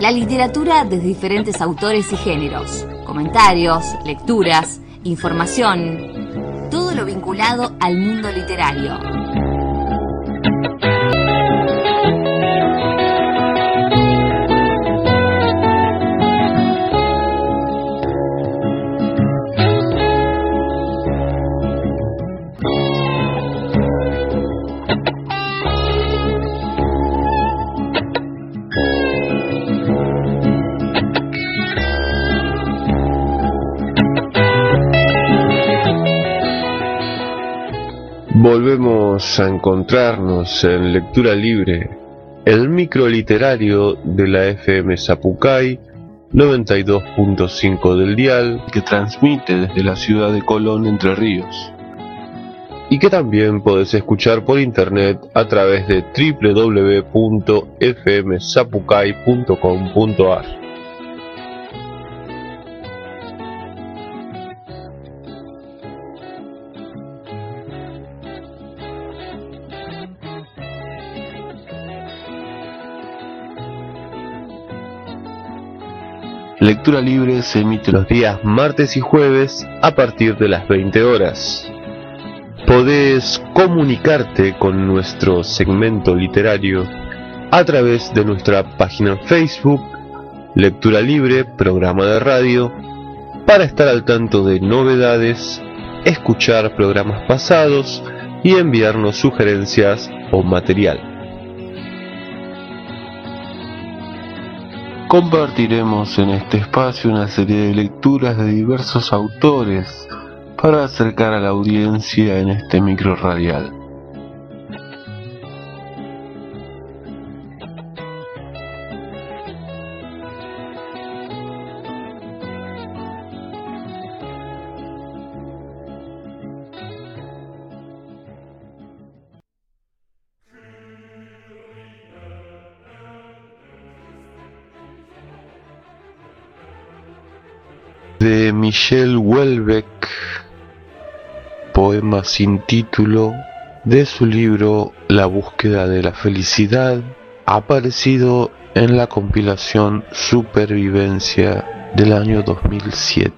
La literatura de diferentes autores y géneros, comentarios, lecturas, información, todo lo vinculado al mundo literario. Volvemos a encontrarnos en Lectura Libre, el micro literario de la FM Zapucay 92.5 del dial, que transmite desde la ciudad de Colón, Entre Ríos, y que también podés escuchar por internet a través de www.fmzapucay.com.ar. Lectura Libre se emite los días martes y jueves a partir de las 20 horas. Podés comunicarte con nuestro segmento literario a través de nuestra página en Facebook, Lectura Libre, programa de radio, para estar al tanto de novedades, escuchar programas pasados y enviarnos sugerencias o material. Compartiremos en este espacio una serie de lecturas de diversos autores para acercar a la audiencia en este micro radial. De Michel Houellebecq, poema sin título, de su libro La búsqueda de la felicidad, aparecido en la compilación Supervivencia del año 2007.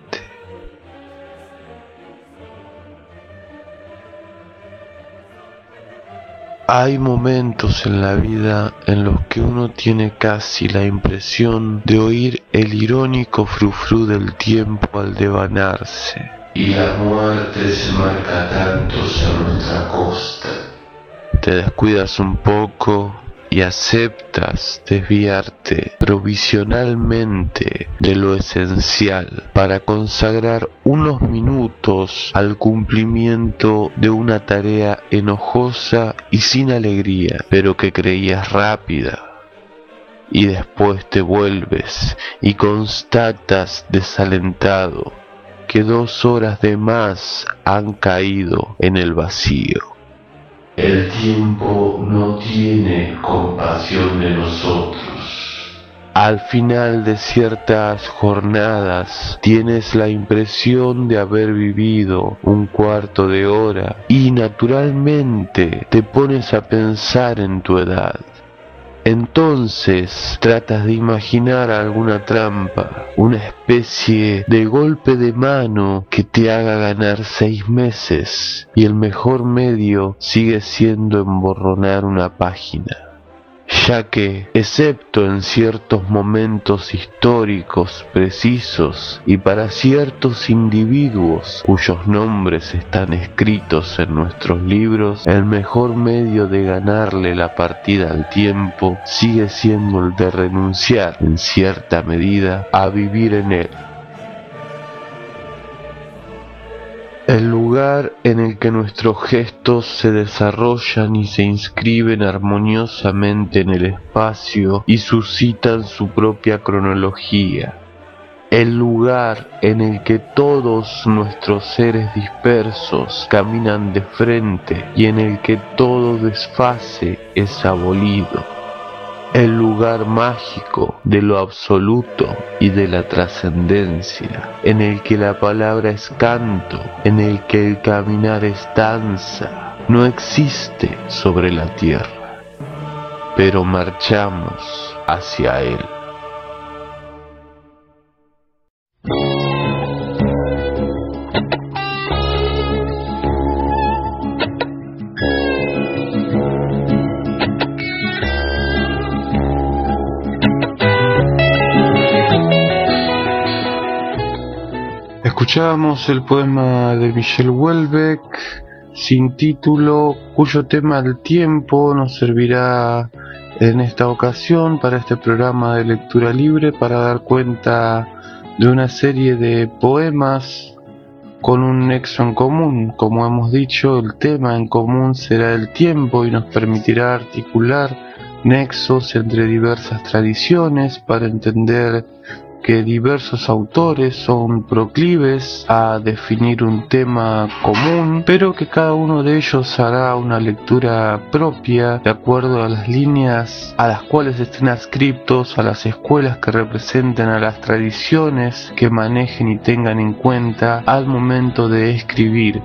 Hay momentos en la vida en los que uno tiene casi la impresión de oír el irónico frufru del tiempo al devanarse. Y la muerte se marca tantos a nuestra costa. Te descuidas un poco y aceptas desviarte provisionalmente de lo esencial para consagrar unos minutos al cumplimiento de una tarea enojosa y sin alegría, pero que creías rápida. Y después te vuelves y constatas desalentado que 2 horas de más han caído en el vacío. El tiempo no tiene compasión de nosotros. Al final de ciertas jornadas tienes la impresión de haber vivido 1/4 de hora y naturalmente te pones a pensar en tu edad. Entonces tratas de imaginar alguna trampa, una especie de golpe de mano que te haga ganar 6 meses, y el mejor medio sigue siendo emborronar una página. Ya que, excepto en ciertos momentos históricos precisos y para ciertos individuos cuyos nombres están escritos en nuestros libros, el mejor medio de ganarle la partida al tiempo sigue siendo el de renunciar, en cierta medida, a vivir en él. El lugar en el que nuestros gestos se desarrollan y se inscriben armoniosamente en el espacio y suscitan su propia cronología. El lugar en el que todos nuestros seres dispersos caminan de frente y en el que todo desfase es abolido. El lugar mágico de lo absoluto y de la trascendencia, en el que la palabra es canto, en el que el caminar es danza, no existe sobre la tierra, pero marchamos hacia él. Escuchábamos el poema de Michel Houellebecq, sin título, cuyo tema del tiempo nos servirá en esta ocasión para este programa de lectura libre para dar cuenta de una serie de poemas con un nexo en común. Como hemos dicho, el tema en común será el tiempo y nos permitirá articular nexos entre diversas tradiciones para entender que diversos autores son proclives a definir un tema común, pero que cada uno de ellos hará una lectura propia de acuerdo a las líneas a las cuales estén adscriptos, a las escuelas que representen, a las tradiciones que manejen y tengan en cuenta al momento de escribir.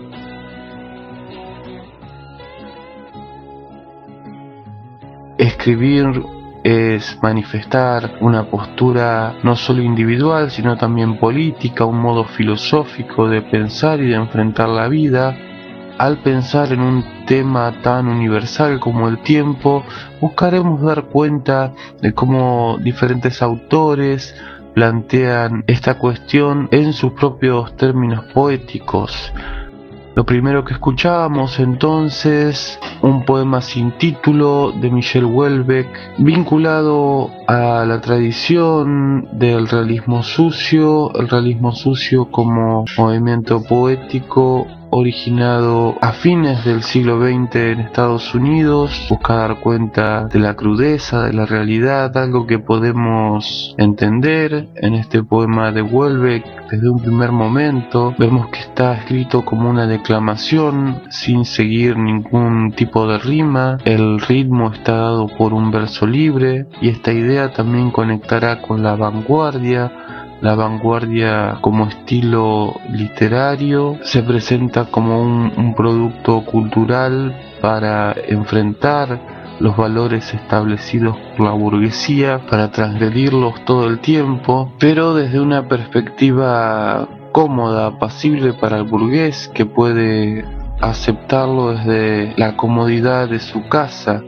Escribir es manifestar una postura no solo individual, sino también política, un modo filosófico de pensar y de enfrentar la vida. Al pensar en un tema tan universal como el tiempo, buscaremos dar cuenta de cómo diferentes autores plantean esta cuestión en sus propios términos poéticos. Lo primero que escuchábamos entonces, un poema sin título de Michel Houellebecq, vinculado a la tradición del realismo sucio, el realismo sucio como movimiento poético originado a fines del siglo XX en Estados Unidos. Busca dar cuenta de la crudeza, de la realidad, algo que podemos entender en este poema de Houellebecq desde un primer momento. Vemos que está escrito como una declamación sin seguir ningún tipo de rima, el ritmo está dado por un verso libre y esta idea también conectará con la vanguardia como estilo literario. Se presenta como un producto cultural para enfrentar los valores establecidos por la burguesía, para transgredirlos todo el tiempo, pero desde una perspectiva cómoda, apacible para el burgués, que puede aceptarlo desde la comodidad de su casa.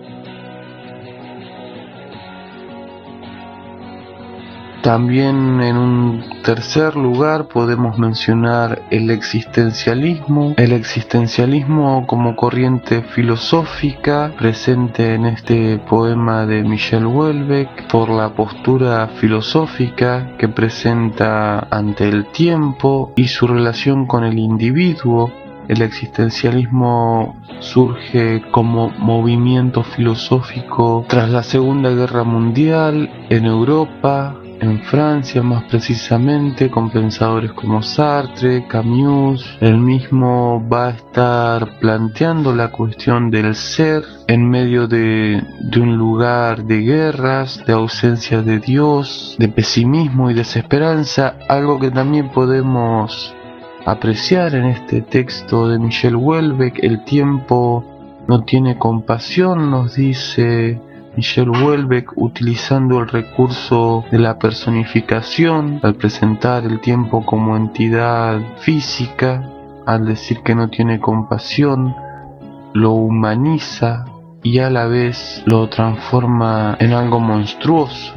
También en un tercer lugar podemos mencionar el existencialismo como corriente filosófica presente en este poema de Michel Houellebecq por la postura filosófica que presenta ante el tiempo y su relación con el individuo. El existencialismo surge como movimiento filosófico tras la Segunda Guerra Mundial en Europa, en Francia más precisamente, con pensadores como Sartre, Camus. Él mismo va a estar planteando la cuestión del ser en medio de un lugar de guerras, de ausencia de Dios, de pesimismo y desesperanza, algo que también podemos apreciar en este texto de Michel Houellebecq. El tiempo no tiene compasión, nos dice Michel Houellebecq, utilizando el recurso de la personificación al presentar el tiempo como entidad física. Al decir que no tiene compasión, lo humaniza y a la vez lo transforma en algo monstruoso.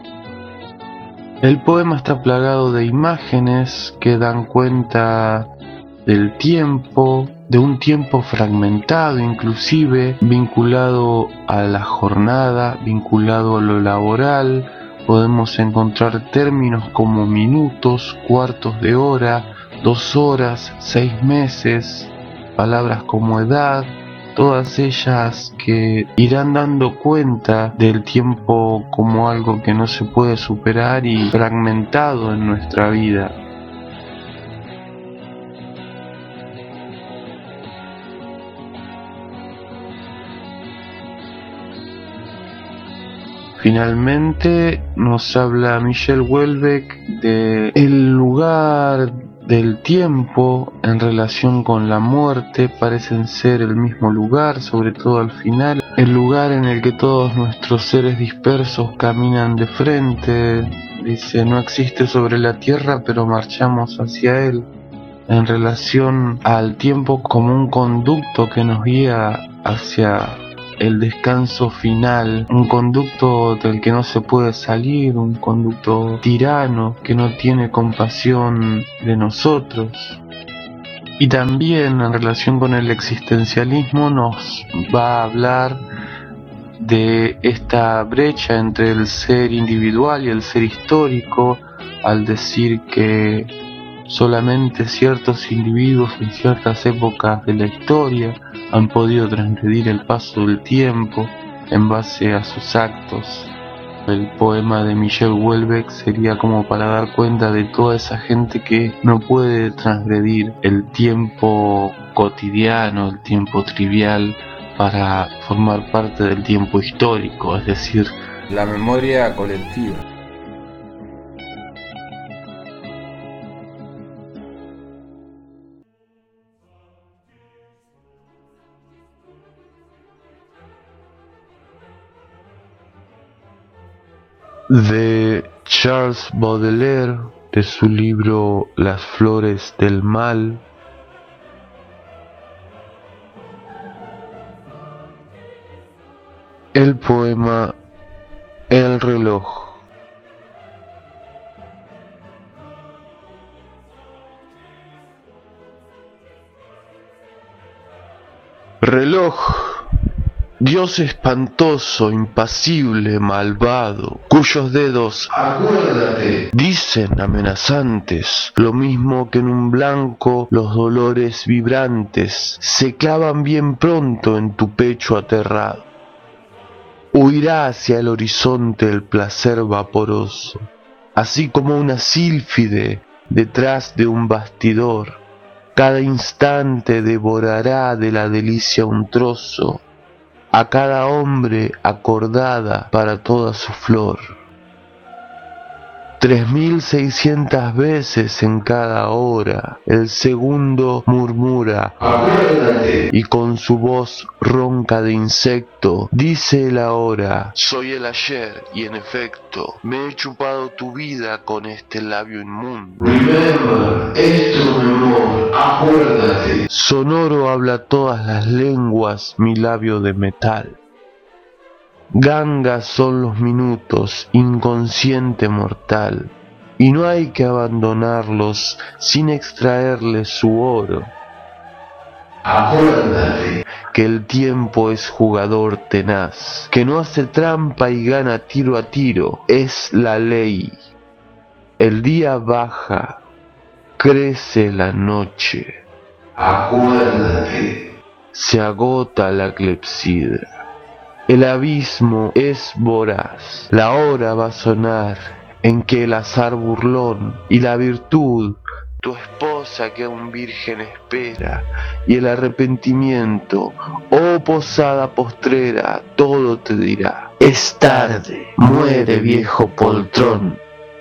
El poema está plagado de imágenes que dan cuenta del tiempo, de un tiempo fragmentado, inclusive vinculado a la jornada, vinculado a lo laboral. Podemos encontrar términos como minutos, cuartos de hora, 2 horas, 6 meses, palabras como edad, todas ellas que irán dando cuenta del tiempo como algo que no se puede superar y fragmentado en nuestra vida. Finalmente nos habla Michel Houellebecq de el lugar del tiempo en relación con la muerte. Parecen ser el mismo lugar, sobre todo al final, el lugar en el que todos nuestros seres dispersos caminan de frente. Dice, no existe sobre la tierra, pero marchamos hacia él, en relación al tiempo como un conducto que nos guía hacia el descanso final, un conducto del que no se puede salir, un conducto tirano que no tiene compasión de nosotros. Y también en relación con el existencialismo nos va a hablar de esta brecha entre el ser individual y el ser histórico, al decir que solamente ciertos individuos en ciertas épocas de la historia han podido transgredir el paso del tiempo en base a sus actos. El poema de Michel Houellebecq sería como para dar cuenta de toda esa gente que no puede transgredir el tiempo cotidiano, el tiempo trivial, para formar parte del tiempo histórico, es decir, la memoria colectiva. De Charles Baudelaire, de su libro Las flores del mal. El poema El reloj. Reloj, Dios espantoso, impasible, malvado, cuyos dedos, acuérdate, dicen amenazantes, lo mismo que en un blanco los dolores vibrantes se clavan bien pronto en tu pecho aterrado. Huirá hacia el horizonte el placer vaporoso, así como una sílfide detrás de un bastidor. Cada instante devorará de la delicia un trozo, a cada hombre acordada para toda su flor. 3600 veces en cada hora el segundo murmura acuérdate, y con su voz ronca de insecto dice el ahora: soy el ayer y en efecto me he chupado tu vida con este labio inmundo. Remember, esto mi amor, acuérdate. Sonoro habla todas las lenguas mi labio de metal. Gangas son los minutos, inconsciente mortal, y no hay que abandonarlos sin extraerles su oro. Acuérdate que el tiempo es jugador tenaz, que no hace trampa y gana tiro a tiro, es la ley. El día baja, crece la noche. Acuérdate, se agota la clepsidra. El abismo es voraz, la hora va a sonar en que el azar burlón y la virtud, tu esposa que aún virgen espera, y el arrepentimiento, oh posada postrera, todo te dirá: es tarde, muere viejo poltrón.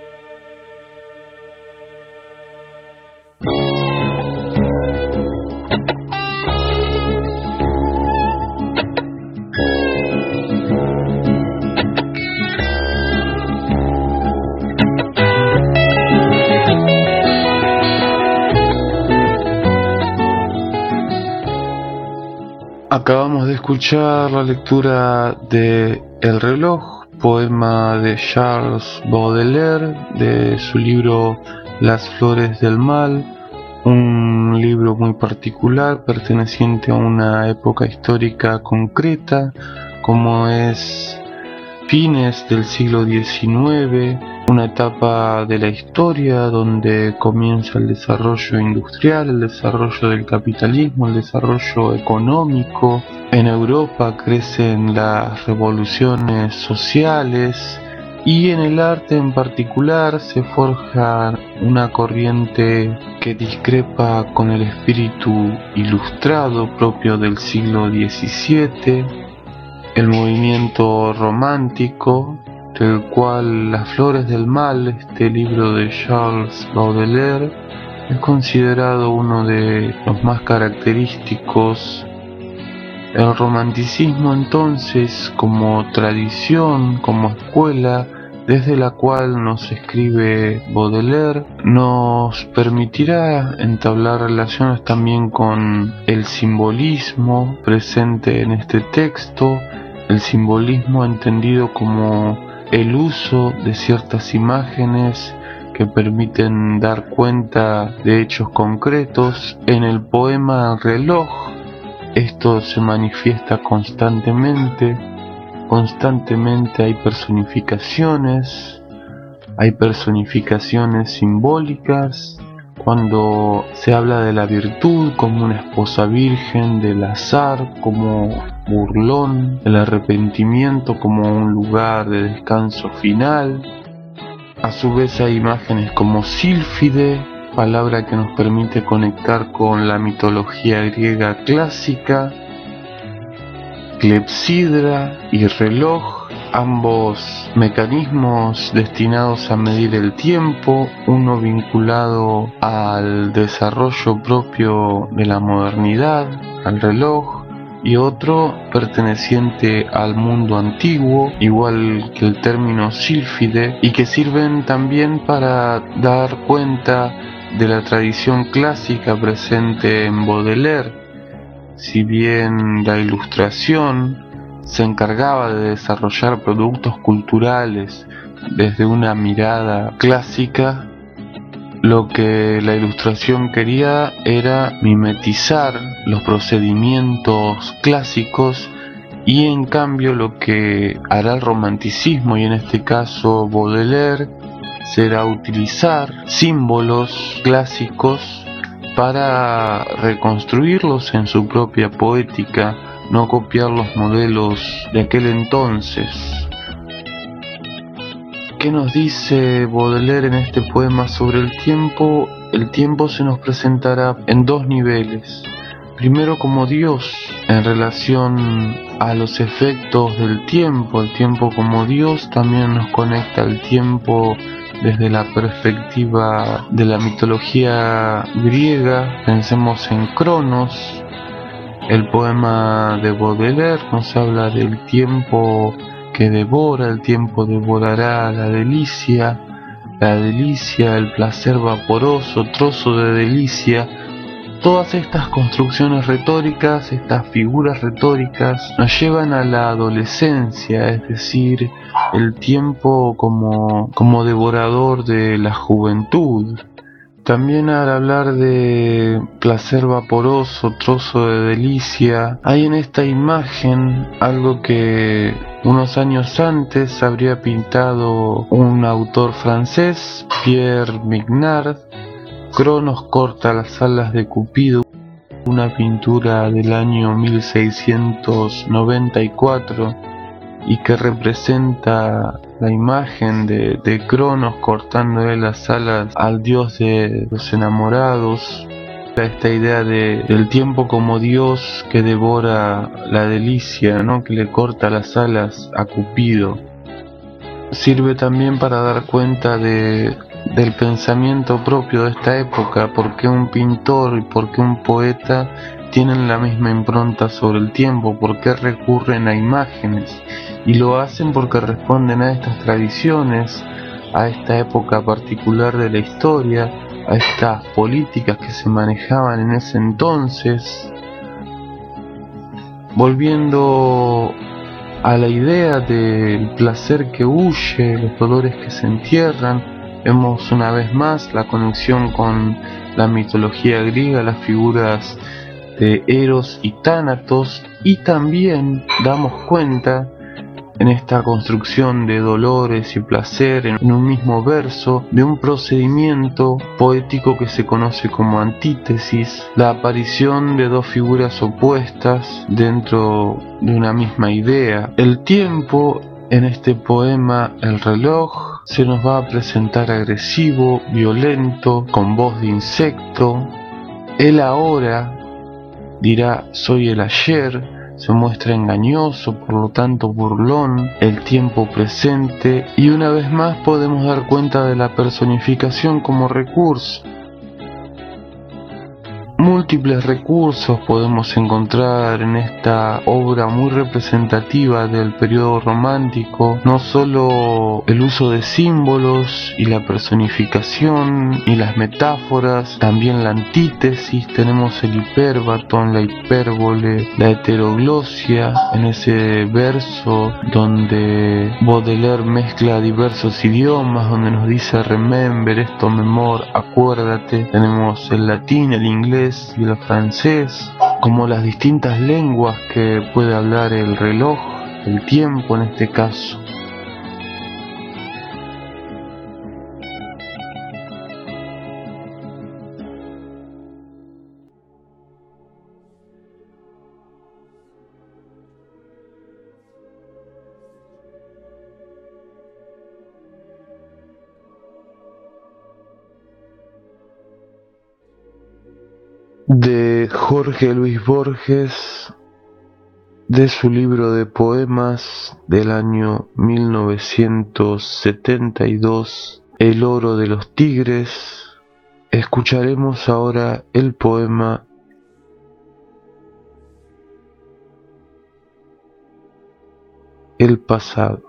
Acabamos de escuchar la lectura de El reloj, poema de Charles Baudelaire, de su libro Las flores del mal, un libro muy particular perteneciente a una época histórica concreta, como es fines del siglo XIX, una etapa de la historia donde comienza el desarrollo industrial, el desarrollo del capitalismo, el desarrollo económico. En Europa crecen las revoluciones sociales y en el arte en particular se forja una corriente que discrepa con el espíritu ilustrado propio del siglo XVII, el movimiento romántico, del cual Las flores del mal, este libro de Charles Baudelaire, es considerado uno de los más característicos. El romanticismo entonces, como tradición, como escuela, desde la cual nos escribe Baudelaire, nos permitirá entablar relaciones también con el simbolismo presente en este texto, el simbolismo entendido como el uso de ciertas imágenes que permiten dar cuenta de hechos concretos. En el poema El reloj, esto se manifiesta constantemente hay personificaciones simbólicas, cuando se habla de la virtud como una esposa virgen, del azar como burlón, el arrepentimiento como un lugar de descanso final. A su vez hay imágenes como sílfide, palabra que nos permite conectar con la mitología griega clásica, clepsidra y reloj, ambos mecanismos destinados a medir el tiempo, uno vinculado al desarrollo propio de la modernidad, al reloj, y otro perteneciente al mundo antiguo, igual que el término sílfide, y que sirven también para dar cuenta de la tradición clásica presente en Baudelaire. Si bien la Ilustración se encargaba de desarrollar productos culturales desde una mirada clásica, lo que la Ilustración quería era mimetizar los procedimientos clásicos, y en cambio lo que hará el romanticismo, y en este caso Baudelaire, será utilizar símbolos clásicos para reconstruirlos en su propia poética, no copiar los modelos de aquel entonces. ¿Qué nos dice Baudelaire en este poema sobre el tiempo? El tiempo se nos presentará en dos niveles. Primero como Dios, en relación a los efectos del tiempo. El tiempo como Dios también nos conecta al tiempo desde la perspectiva de la mitología griega. Pensemos en Cronos. El poema de Baudelaire nos habla del tiempo que devora, el tiempo devorará la delicia, el placer vaporoso, trozo de delicia. Todas estas construcciones retóricas, estas figuras retóricas, nos llevan a la adolescencia, es decir, el tiempo como devorador de la juventud. También al hablar de placer vaporoso, trozo de delicia, hay en esta imagen algo que unos años antes habría pintado un autor francés, Pierre Mignard. Cronos corta las alas de Cupido, una pintura del año 1694, y que representa la imagen de Cronos cortándole las alas al dios de los enamorados. Esta idea del tiempo como Dios que devora la delicia, ¿no?, que le corta las alas a Cupido. Sirve también para dar cuenta del pensamiento propio de esta época, porque un pintor y porque un poeta tienen la misma impronta sobre el tiempo, porque recurren a imágenes, y lo hacen porque responden a estas tradiciones, a esta época particular de la historia, a estas políticas que se manejaban en ese entonces. Volviendo a la idea del placer que huye, los dolores que se entierran, vemos una vez más la conexión con la mitología griega, las figuras de Eros y Tánatos, y también damos cuenta en esta construcción de dolores y placer en un mismo verso de un procedimiento poético que se conoce como antítesis, la aparición de dos figuras opuestas dentro de una misma idea. El tiempo en este poema, El reloj, se nos va a presentar agresivo, violento, con voz de insecto. El ahora dirá soy el ayer, se muestra engañoso, por lo tanto burlón, el tiempo presente, y una vez más podemos dar cuenta de la personificación como recurso. Muy múltiples recursos podemos encontrar en esta obra muy representativa del periodo romántico, no solo el uso de símbolos y la personificación y las metáforas, también la antítesis, tenemos el hipérbaton, la hipérbole, la heteroglosia, en ese verso donde Baudelaire mezcla diversos idiomas, donde nos dice remember, esto, memor, acuérdate. Tenemos el latín, el inglés y el francés, como las distintas lenguas que puede hablar el reloj, el tiempo en este caso. De Jorge Luis Borges, de su libro de poemas del año 1972, El oro de los tigres, escucharemos ahora el poema El pasado.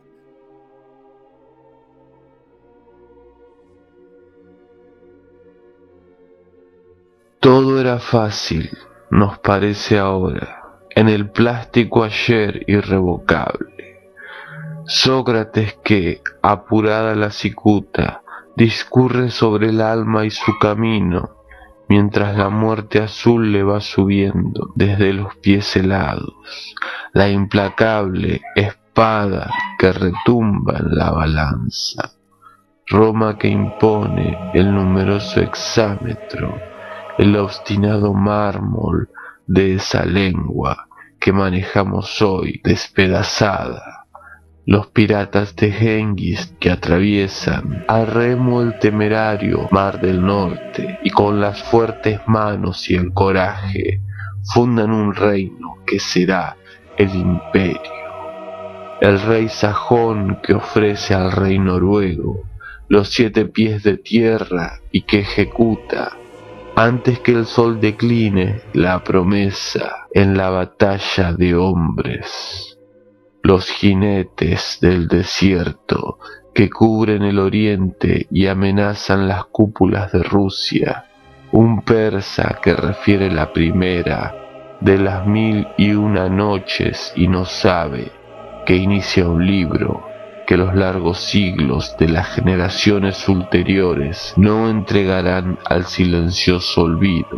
Todo era fácil, nos parece ahora, en el plástico ayer irrevocable. Sócrates que, apurada la cicuta, discurre sobre el alma y su camino, mientras la muerte azul le va subiendo desde los pies helados, la implacable espada que retumba en la balanza. Roma que impone el numeroso hexámetro, el obstinado mármol de esa lengua que manejamos hoy despedazada. Los piratas de Genghis que atraviesan a remo el temerario mar del norte y con las fuertes manos y el coraje fundan un reino que será el imperio. El rey sajón que ofrece al rey noruego los 7 pies de tierra y que ejecuta antes que el sol decline la promesa en la batalla de hombres. Los jinetes del desierto que cubren el oriente y amenazan las cúpulas de Rusia. Un persa que refiere la primera de las 1001 noches y no sabe que inicia un libro que los largos siglos de las generaciones ulteriores no entregarán al silencioso olvido.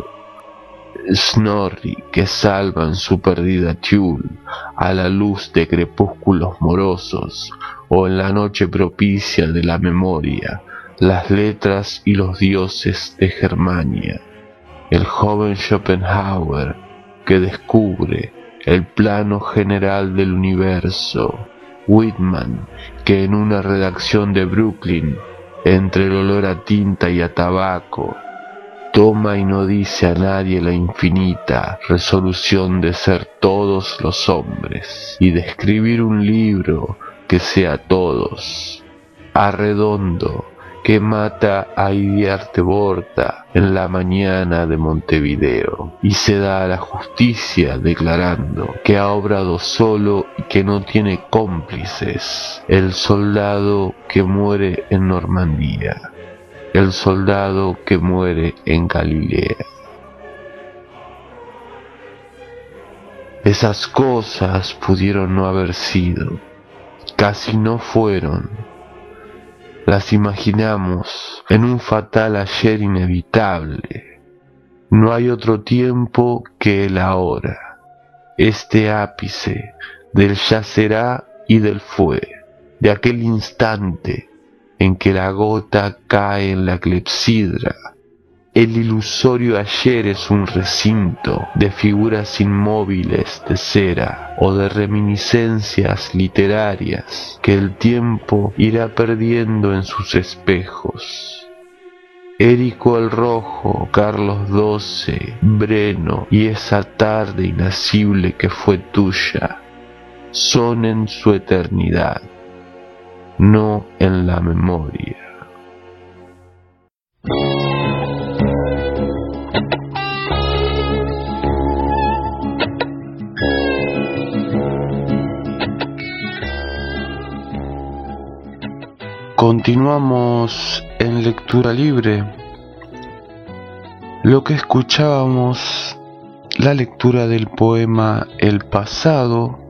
Snorri que salva en su perdida Thule a la luz de crepúsculos morosos o en la noche propicia de la memoria las letras y los dioses de Germania. El joven Schopenhauer que descubre el plano general del universo. Whitman que en una redacción de Brooklyn, entre el olor a tinta y a tabaco, toma y no dice a nadie la infinita resolución de ser todos los hombres y de escribir un libro que sea todos. Arredondo que mata a Iriarte Borda en la mañana de Montevideo y se da a la justicia declarando que ha obrado solo y que no tiene cómplices. El soldado que muere en Normandía, el soldado que muere en Galilea. Esas cosas pudieron no haber sido, casi no fueron. Las imaginamos en un fatal ayer inevitable. No hay otro tiempo que el ahora, este ápice del ya será y del fue, de aquel instante en que la gota cae en la clepsidra. El ilusorio ayer es un recinto de figuras inmóviles de cera o de reminiscencias literarias que el tiempo irá perdiendo en sus espejos. Érico el Rojo, Carlos XII, Breno y esa tarde inacible que fue tuya son en su eternidad, no en la memoria. Continuamos en lectura libre. Lo que escuchábamos, la lectura del poema El pasado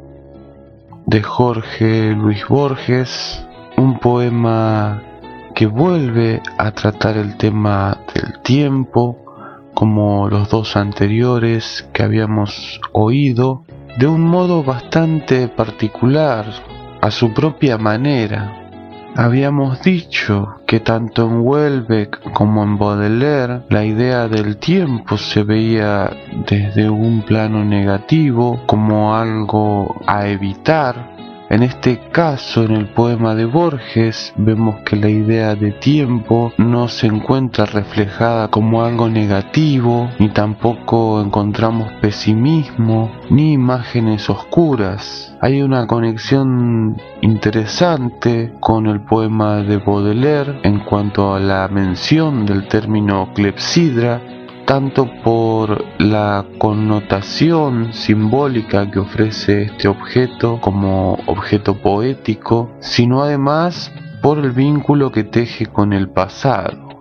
de Jorge Luis Borges, un poema que vuelve a tratar el tema del tiempo, como los dos anteriores que habíamos oído, de un modo bastante particular, a su propia manera. Habíamos dicho que tanto en Houellebecq como en Baudelaire la idea del tiempo se veía desde un plano negativo, como algo a evitar. En este caso, en el poema de Borges, vemos que la idea de tiempo no se encuentra reflejada como algo negativo, ni tampoco encontramos pesimismo, ni imágenes oscuras. Hay una conexión interesante con el poema de Baudelaire en cuanto a la mención del término clepsidra, tanto por la connotación simbólica que ofrece este objeto como objeto poético, sino además por el vínculo que teje con el pasado.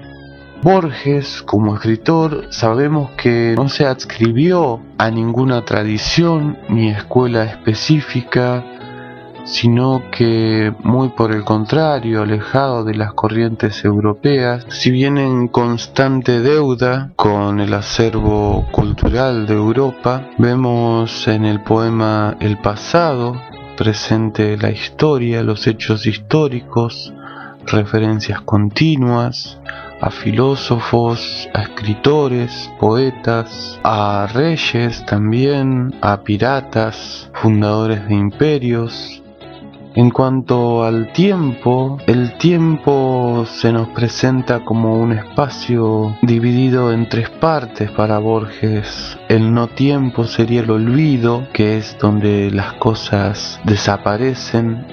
Borges, como escritor, sabemos que no se adscribió a ninguna tradición ni escuela específica, sino que muy por el contrario, alejado de las corrientes europeas, si bien en constante deuda con el acervo cultural de Europa. Vemos en el poema El pasado presente la historia, los hechos históricos, referencias continuas a filósofos, a escritores, poetas, a reyes también, a piratas, fundadores de imperios. En cuanto al tiempo, el tiempo se nos presenta como un espacio dividido en tres partes para Borges. El no tiempo sería el olvido, que es donde las cosas desaparecen.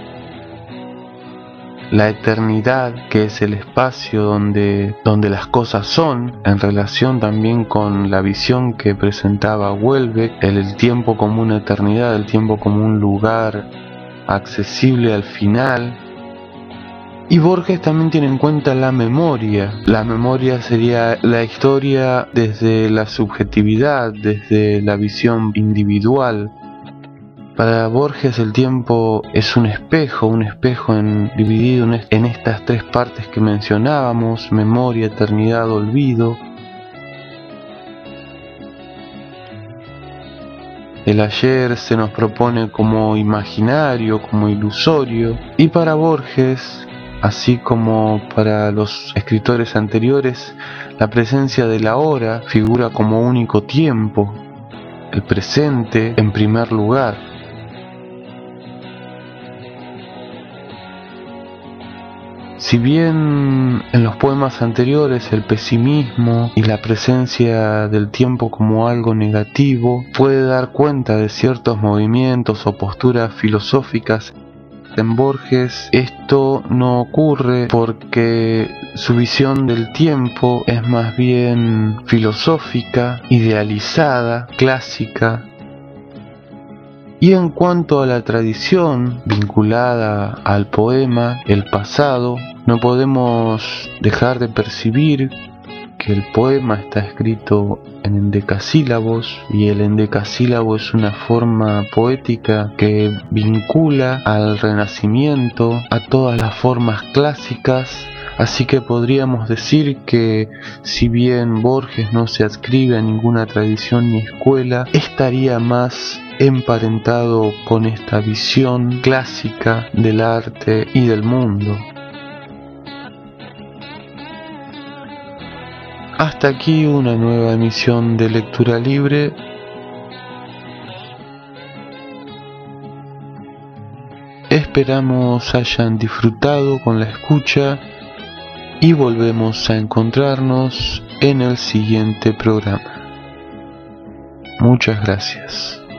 La eternidad, que es el espacio donde las cosas son, en relación también con la visión que presentaba Houellebecq, el tiempo como una eternidad, el tiempo como un lugar accesible al final. Y Borges también tiene en cuenta la memoria. La memoria sería la historia desde la subjetividad, desde la visión individual. Para Borges el tiempo es un espejo dividido en estas tres partes que mencionábamos: memoria, eternidad, olvido. El ayer se nos propone como imaginario, como ilusorio, y para Borges, así como para los escritores anteriores, la presencia del ahora figura como único tiempo, el presente en primer lugar. Si bien en los poemas anteriores el pesimismo y la presencia del tiempo como algo negativo puede dar cuenta de ciertos movimientos o posturas filosóficas, en Borges esto no ocurre porque su visión del tiempo es más bien filosófica, idealizada, clásica. Y en cuanto a la tradición vinculada al poema, el pasado, no podemos dejar de percibir que el poema está escrito en endecasílabos, y el endecasílabo es una forma poética que vincula al Renacimiento, a todas las formas clásicas. Así que podríamos decir que si bien Borges no se adscribe a ninguna tradición ni escuela, estaría más emparentado con esta visión clásica del arte y del mundo. Hasta aquí una nueva emisión de Lectura Libre. Esperamos hayan disfrutado con la escucha y volvemos a encontrarnos en el siguiente programa. Muchas gracias.